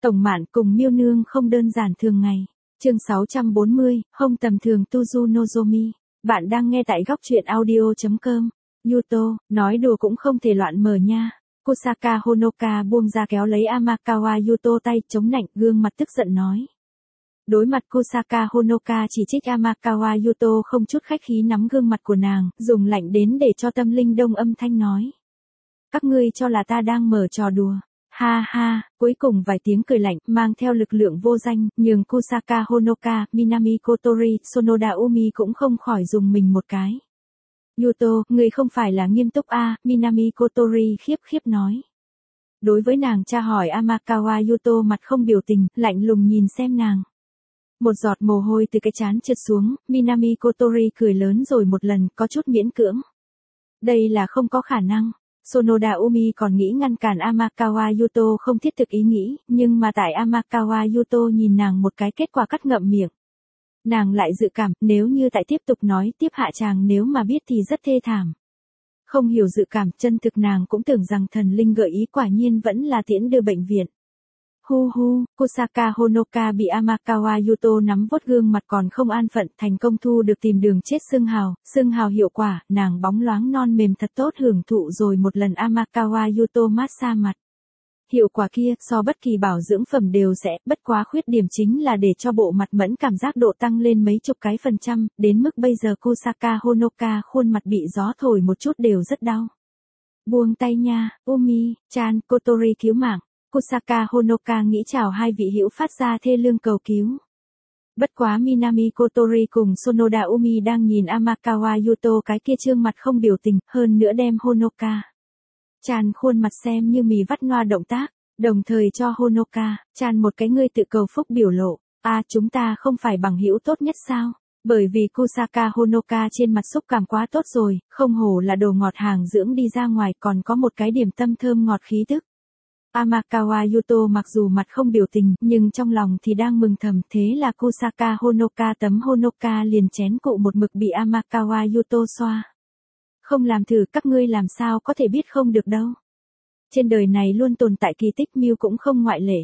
Tổng Mạn cùng Miêu Nương không đơn giản thường ngày. Chương 640, Hông tầm thường Tuju Nozomi. Bạn đang nghe tại góc truyện audio.com. Yuto, nói đùa cũng không thể loạn mở nha. Kusaka Honoka buông ra kéo lấy Amakawa Yuto tay chống nạnh, gương mặt tức giận nói. Đối mặt Kusaka Honoka chỉ trích Amakawa Yuto không chút khách khí nắm gương mặt của nàng, dùng lạnh đến để cho tâm linh đông âm thanh nói. Các ngươi cho là ta đang mở trò đùa. Ha ha, cuối cùng vài tiếng cười lạnh, mang theo lực lượng vô danh, nhưng Kusaka Honoka, Minami Kotori, Sonoda Umi cũng không khỏi dùng mình một cái. Yuto, người không phải là nghiêm túc à, Minami Kotori khiếp nói. Đối với nàng tra hỏi Amakawa Yuto mặt không biểu tình, lạnh lùng nhìn xem nàng. Một giọt mồ hôi từ cái trán trượt xuống, Minami Kotori cười lớn rồi một lần, có chút miễn cưỡng. Đây là không có khả năng. Sonoda Umi còn nghĩ ngăn cản Amakawa Yuto không thiết thực ý nghĩ, nhưng mà tại Amakawa Yuto nhìn nàng một cái kết quả cắt ngậm miệng. Nàng lại dự cảm, nếu như tại tiếp tục nói tiếp hạ chàng nếu mà biết thì rất thê thảm. Không hiểu dự cảm, chân thực nàng cũng tưởng rằng thần linh gợi ý quả nhiên vẫn là tiễn đưa bệnh viện. Hu hu, Kusaka Honoka bị Amakawa Yuto nắm vuốt gương mặt còn không an phận, thành công thu được tìm đường chết xưng hào hiệu quả, nàng bóng loáng non mềm thật tốt hưởng thụ rồi một lần Amakawa Yuto massage mặt. Hiệu quả kia, so bất kỳ bảo dưỡng phẩm đều sẽ, bất quá khuyết điểm chính là để cho bộ mặt mẫn cảm giác độ tăng lên mấy chục cái %, đến mức bây giờ Kusaka Honoka khuôn mặt bị gió thổi một chút đều rất đau. Buông tay nha, Umi-chan, Kotori cứu mạng. Kusaka Honoka nghĩ chào hai vị hữu phát ra thê lương cầu cứu. Bất quá Minami Kotori cùng Sonoda Umi đang nhìn Amakawa Yuto cái kia trương mặt không biểu tình, hơn nữa đem Honoka Chan khuôn mặt xem như mì vắt noa động tác, đồng thời cho Honoka Chan một cái ngươi tự cầu phúc biểu lộ. Chúng ta không phải bằng hữu tốt nhất sao? Bởi vì Kusaka Honoka trên mặt xúc cảm quá tốt rồi, không hổ là đồ ngọt hàng dưỡng đi ra ngoài còn có một cái điểm tâm thơm ngọt khí tức. Amakawa Yuto mặc dù mặt không biểu tình, nhưng trong lòng thì đang mừng thầm, thế là Kusaka Honoka tấm Honoka liền chén cụ một mực bị Amakawa Yuto xoa. Không làm thử các ngươi làm sao có thể biết không được đâu. Trên đời này luôn tồn tại kỳ tích, Miu cũng không ngoại lệ.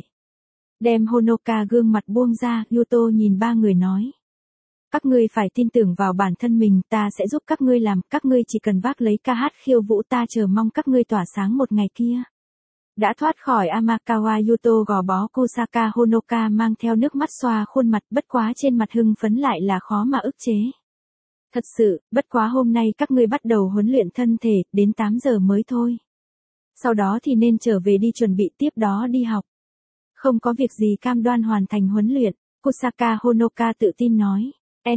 Đem Honoka gương mặt buông ra, Yuto nhìn ba người nói. Các ngươi phải tin tưởng vào bản thân mình, ta sẽ giúp các ngươi làm, các ngươi chỉ cần vác lấy ca hát khiêu vũ, ta chờ mong các ngươi tỏa sáng một ngày kia. Đã thoát khỏi Amakawa Yuto gò bó, Kusaka Honoka mang theo nước mắt xoa khuôn mặt, bất quá trên mặt hưng phấn lại là khó mà ức chế. Thật sự, bất quá hôm nay các ngươi bắt đầu huấn luyện thân thể, đến 8 giờ mới thôi. Sau đó thì nên trở về đi chuẩn bị tiếp đó đi học. Không có việc gì, cam đoan hoàn thành huấn luyện, Kusaka Honoka tự tin nói.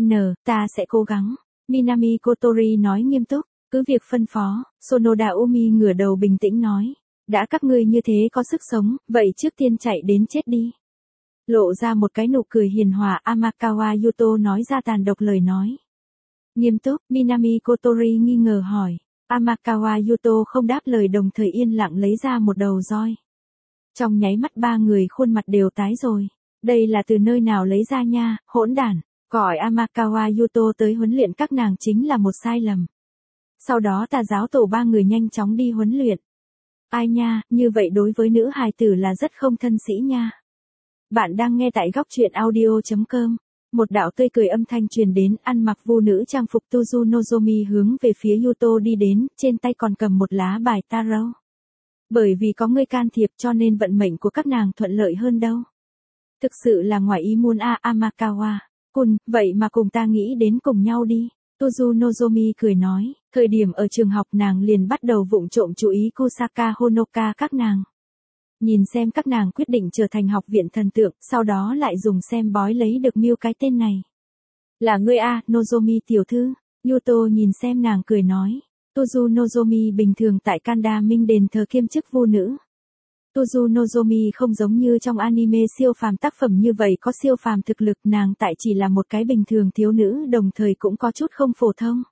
Ta sẽ cố gắng. Minami Kotori nói nghiêm túc, cứ việc phân phó. Sonoda Umi ngửa đầu bình tĩnh nói. Đã các ngươi như thế có sức sống, vậy trước tiên chạy đến chết đi. Lộ ra một cái nụ cười hiền hòa, Amakawa Yuto nói ra tàn độc lời nói. Nghiêm túc, Minami Kotori nghi ngờ hỏi. Amakawa Yuto không đáp lời, đồng thời yên lặng lấy ra một đầu roi. Trong nháy mắt ba người khuôn mặt đều tái rồi. Đây là từ nơi nào lấy ra nha, hỗn đản. Gọi Amakawa Yuto tới huấn luyện các nàng chính là một sai lầm. Sau đó tà giáo tổ ba người nhanh chóng đi huấn luyện. Ai nha, như vậy đối với nữ hài tử là rất không thân sĩ nha. Bạn đang nghe tại góc truyện audio.com. Một đạo tươi cười âm thanh truyền đến, ăn mặc vu nữ trang phục Tuju Nozomi hướng về phía Yuto đi đến, trên tay còn cầm một lá bài tarot. Bởi vì có người can thiệp cho nên vận mệnh của các nàng thuận lợi hơn đâu. Thực sự là ngoài ý muốn Amakawa. Vậy mà cùng ta nghĩ đến cùng nhau đi. Tuju Nozomi cười nói, thời điểm ở trường học nàng liền bắt đầu vụng trộm chú ý Kusaka Honoka các nàng. Nhìn xem các nàng quyết định trở thành học viện thần tượng, sau đó lại dùng xem bói lấy được Miu cái tên này. Là ngươi Nozomi tiểu thư. Yuto nhìn xem nàng cười nói. Tuju Nozomi bình thường tại Kanda Minh đền thờ kiêm chức vu nữ. Tuju Nozomi không giống như trong anime siêu phàm tác phẩm như vậy có siêu phàm thực lực, nàng tại chỉ là một cái bình thường thiếu nữ, đồng thời cũng có chút không phổ thông.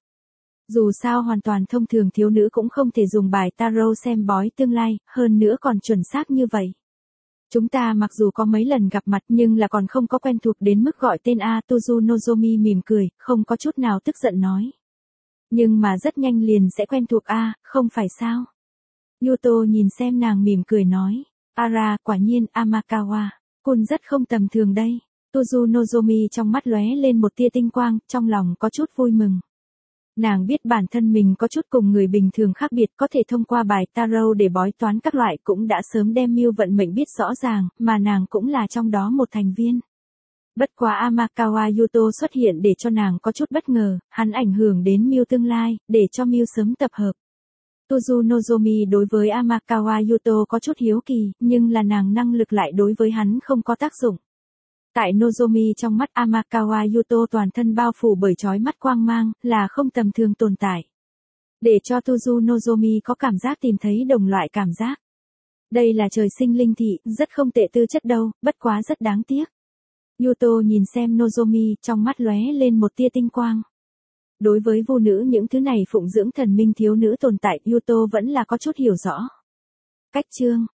Dù sao hoàn toàn thông thường thiếu nữ cũng không thể dùng bài tarot xem bói tương lai, hơn nữa còn chuẩn xác như vậy. Chúng ta mặc dù có mấy lần gặp mặt nhưng là còn không có quen thuộc đến mức gọi tên Tuju Nozomi mỉm cười, không có chút nào tức giận nói. Nhưng mà rất nhanh liền sẽ quen thuộc không phải sao? Yuto nhìn xem nàng mỉm cười nói. Quả nhiên Amakawa. Kun rất không tầm thường đây. Tuzu Nozomi trong mắt lóe lên một tia tinh quang, trong lòng có chút vui mừng. Nàng biết bản thân mình có chút cùng người bình thường khác biệt, có thể thông qua bài tarot để bói toán các loại, cũng đã sớm đem mưu vận mệnh biết rõ ràng, mà nàng cũng là trong đó một thành viên. Bất quá Amakawa Yuto xuất hiện để cho nàng có chút bất ngờ, hắn ảnh hưởng đến mưu tương lai, để cho mưu sớm tập hợp. Tuzu Nozomi đối với Amakawa Yuto có chút hiếu kỳ, nhưng là nàng năng lực lại đối với hắn không có tác dụng. Tại Nozomi trong mắt Amakawa Yuto toàn thân bao phủ bởi chói mắt quang mang, là không tầm thường tồn tại. Để cho Tuzu Nozomi có cảm giác tìm thấy đồng loại cảm giác. Đây là trời sinh linh thị, rất không tệ tư chất đâu, bất quá rất đáng tiếc. Yuto nhìn xem Nozomi, trong mắt lóe lên một tia tinh quang. Đối với vô nữ những thứ này phụng dưỡng thần minh thiếu nữ tồn tại, Yuto vẫn là có chút hiểu rõ. Cách chương